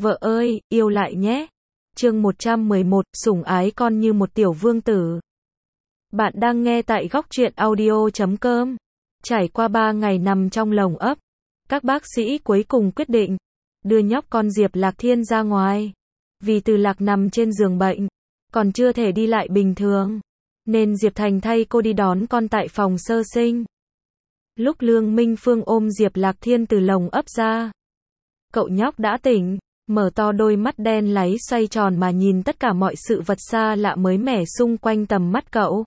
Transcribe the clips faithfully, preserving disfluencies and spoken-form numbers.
Vợ ơi, yêu lại nhé. Chương một trăm mười một, sủng ái con như một tiểu vương tử. Bạn đang nghe tại góc truyện audio chấm com. Trải qua ba ngày nằm trong lồng ấp, các bác sĩ cuối cùng quyết định đưa nhóc con Diệp Lạc Thiên ra ngoài. Vì Từ Lạc nằm trên giường bệnh, còn chưa thể đi lại bình thường, nên Diệp Thành thay cô đi đón con tại phòng sơ sinh. Lúc Lương Minh Phương ôm Diệp Lạc Thiên từ lồng ấp ra, cậu nhóc đã tỉnh, mở to đôi mắt đen láy xoay tròn mà nhìn tất cả mọi sự vật xa lạ mới mẻ xung quanh tầm mắt cậu.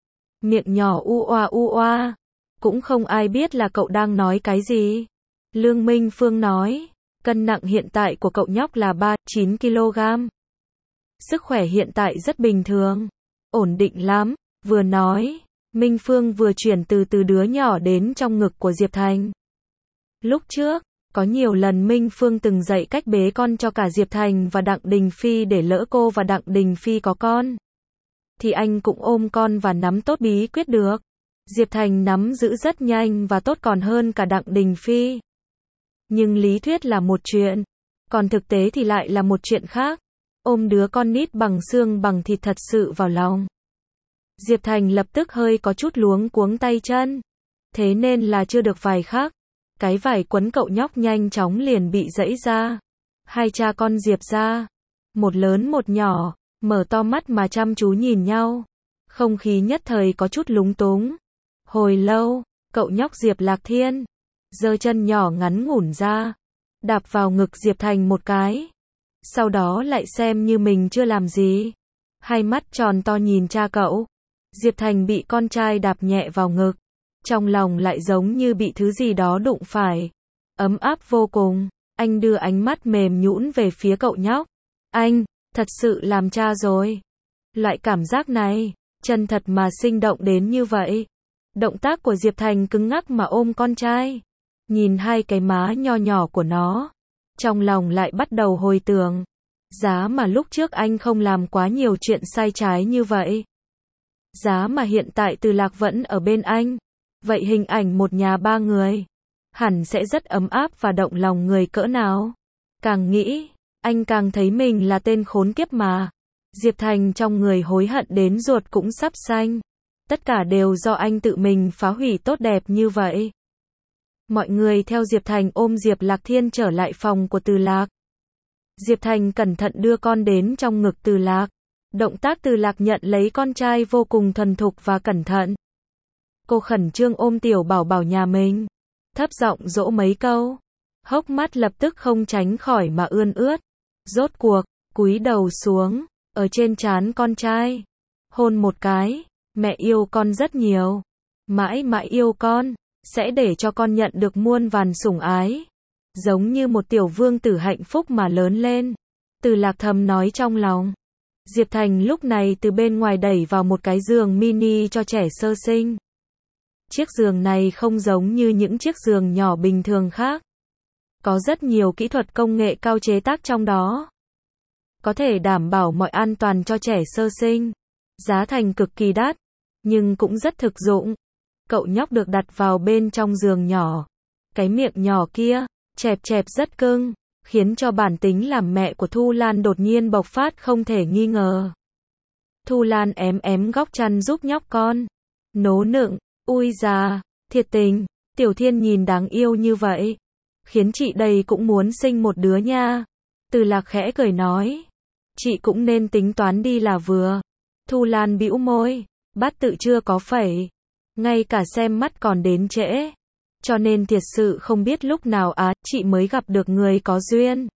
Miệng nhỏ u oa u oa, cũng không ai biết là cậu đang nói cái gì. Lương Minh Phương nói, cân nặng hiện tại của cậu nhóc là ba mươi chín ki lô gam. Sức khỏe hiện tại rất bình thường, ổn định lắm. Vừa nói, Minh Phương vừa chuyển từ từ đứa nhỏ đến trong ngực của Diệp Thành. Lúc trước, có nhiều lần Minh Phương từng dạy cách bế con cho cả Diệp Thành và Đặng Đình Phi, để lỡ cô và Đặng Đình Phi có con, thì anh cũng ôm con và nắm tốt bí quyết được. Diệp Thành nắm giữ rất nhanh và tốt, còn hơn cả Đặng Đình Phi. Nhưng lý thuyết là một chuyện, còn thực tế thì lại là một chuyện khác. Ôm đứa con nít bằng xương bằng thịt thật sự vào lòng, Diệp Thành lập tức hơi có chút luống cuống tay chân. Thế nên là chưa được vài khắc, cái vải quấn cậu nhóc nhanh chóng liền bị giãy ra. Hai cha con Diệp ra, một lớn một nhỏ, mở to mắt mà chăm chú nhìn nhau. Không khí nhất thời có chút lúng túng. Hồi lâu, cậu nhóc Diệp Lạc Thiên giơ chân nhỏ ngắn ngủn ra, đạp vào ngực Diệp Thành một cái. Sau đó lại xem như mình chưa làm gì. Hai mắt tròn to nhìn cha cậu. Diệp Thành bị con trai đạp nhẹ vào ngực, trong lòng lại giống như bị thứ gì đó đụng phải. Ấm áp vô cùng. Anh đưa ánh mắt mềm nhũn về phía cậu nhóc. Anh, thật sự làm cha rồi. Loại cảm giác này, chân thật mà sinh động đến như vậy. Động tác của Diệp Thành cứng ngắc mà ôm con trai. Nhìn hai cái má nho nhỏ của nó, trong lòng lại bắt đầu hồi tưởng. Giá mà lúc trước anh không làm quá nhiều chuyện sai trái như vậy. Giá mà hiện tại Từ Lạc vẫn ở bên anh. Vậy hình ảnh một nhà ba người hẳn sẽ rất ấm áp và động lòng người cỡ nào. Càng nghĩ, anh càng thấy mình là tên khốn kiếp mà. Diệp Thành trong người hối hận đến ruột cũng sắp xanh. Tất cả đều do anh tự mình phá hủy tốt đẹp như vậy. Mọi người theo Diệp Thành ôm Diệp Lạc Thiên trở lại phòng của Từ Lạc. Diệp Thành cẩn thận đưa con đến trong ngực Từ Lạc. Động tác Từ Lạc nhận lấy con trai vô cùng thuần thục và cẩn thận. Cô khẩn trương ôm tiểu bảo bảo nhà mình, thấp giọng dỗ mấy câu. Hốc mắt lập tức không tránh khỏi mà ươn ướt. Rốt cuộc, cúi đầu xuống, ở trên trán con trai, hôn một cái. Mẹ yêu con rất nhiều, mãi mãi yêu con, sẽ để cho con nhận được muôn vàn sủng ái, giống như một tiểu vương tử hạnh phúc mà lớn lên. Từ Lạc thầm nói trong lòng. Diệp Thành lúc này từ bên ngoài đẩy vào một cái giường mini cho trẻ sơ sinh. Chiếc giường này không giống như những chiếc giường nhỏ bình thường khác. Có rất nhiều kỹ thuật công nghệ cao chế tác trong đó, có thể đảm bảo mọi an toàn cho trẻ sơ sinh. Giá thành cực kỳ đắt, nhưng cũng rất thực dụng. Cậu nhóc được đặt vào bên trong giường nhỏ. Cái miệng nhỏ kia, chẹp chẹp rất cưng, khiến cho bản tính làm mẹ của Thu Lan đột nhiên bộc phát không thể nghi ngờ. Thu Lan ém ém góc chăn giúp nhóc con nố nựng. Ui già, thiệt tình, Tiểu Thiên nhìn đáng yêu như vậy, khiến chị đây cũng muốn sinh một đứa nha. Từ Lạc khẽ cười nói, chị cũng nên tính toán đi là vừa. Thu Lan bĩu môi, bát tự chưa có phẩy, ngay cả xem mắt còn đến trễ, cho nên thiệt sự không biết lúc nào á chị mới gặp được người có duyên.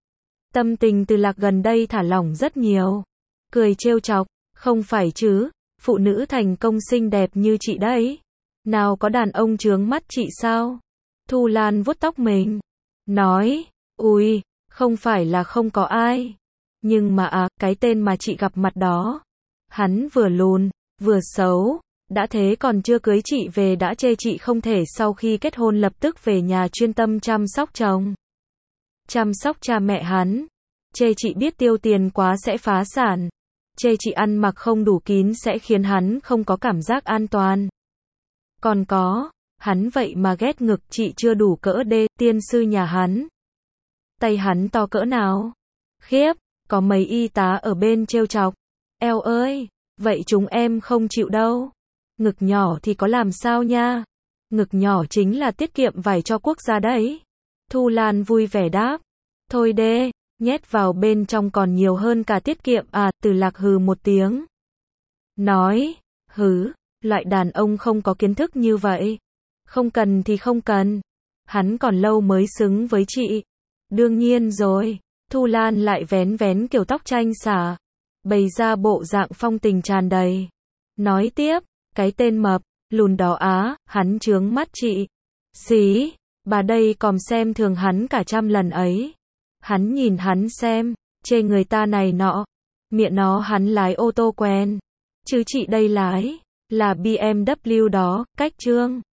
Tâm tình Từ Lạc gần đây thả lỏng rất nhiều, cười trêu chọc, không phải chứ, phụ nữ thành công xinh đẹp như chị đấy, nào có đàn ông chướng mắt chị sao? Thu Lan vuốt tóc mình, nói, ui, không phải là không có ai, nhưng mà à, cái tên mà chị gặp mặt đó, hắn vừa lùn, vừa xấu, đã thế còn chưa cưới chị về đã chê chị không thể sau khi kết hôn lập tức về nhà chuyên tâm chăm sóc chồng, chăm sóc cha mẹ hắn, chê chị biết tiêu tiền quá sẽ phá sản, chê chị ăn mặc không đủ kín sẽ khiến hắn không có cảm giác an toàn. Còn có, hắn vậy mà ghét ngực chị chưa đủ cỡ đê, tiên sư nhà hắn. tay hắn to cỡ nào? Khiếp, có mấy y tá ở bên trêu chọc. Eo ơi, vậy chúng em không chịu đâu. Ngực nhỏ thì có làm sao nha? Ngực nhỏ chính là tiết kiệm vải cho quốc gia đấy. Thu Lan vui vẻ đáp. Thôi đê, nhét vào bên trong còn nhiều hơn cả tiết kiệm à, Từ Lạc hừ một tiếng. Nói, hứ, loại đàn ông không có kiến thức như vậy. Không cần thì không cần. Hắn còn lâu mới xứng với chị. Đương nhiên rồi. Thu Lan lại vén vén kiểu tóc tranh xả, bày ra bộ dạng phong tình tràn đầy. Nói tiếp, cái tên mập, lùn đó á, hắn chướng mắt chị. Xí, bà đây còm xem thường hắn cả trăm lần ấy. Hắn nhìn hắn xem, chê người ta này nọ. Miệng nó hắn lái ô tô quen. Chứ chị đây lái, là bê em vê đó, cách trương.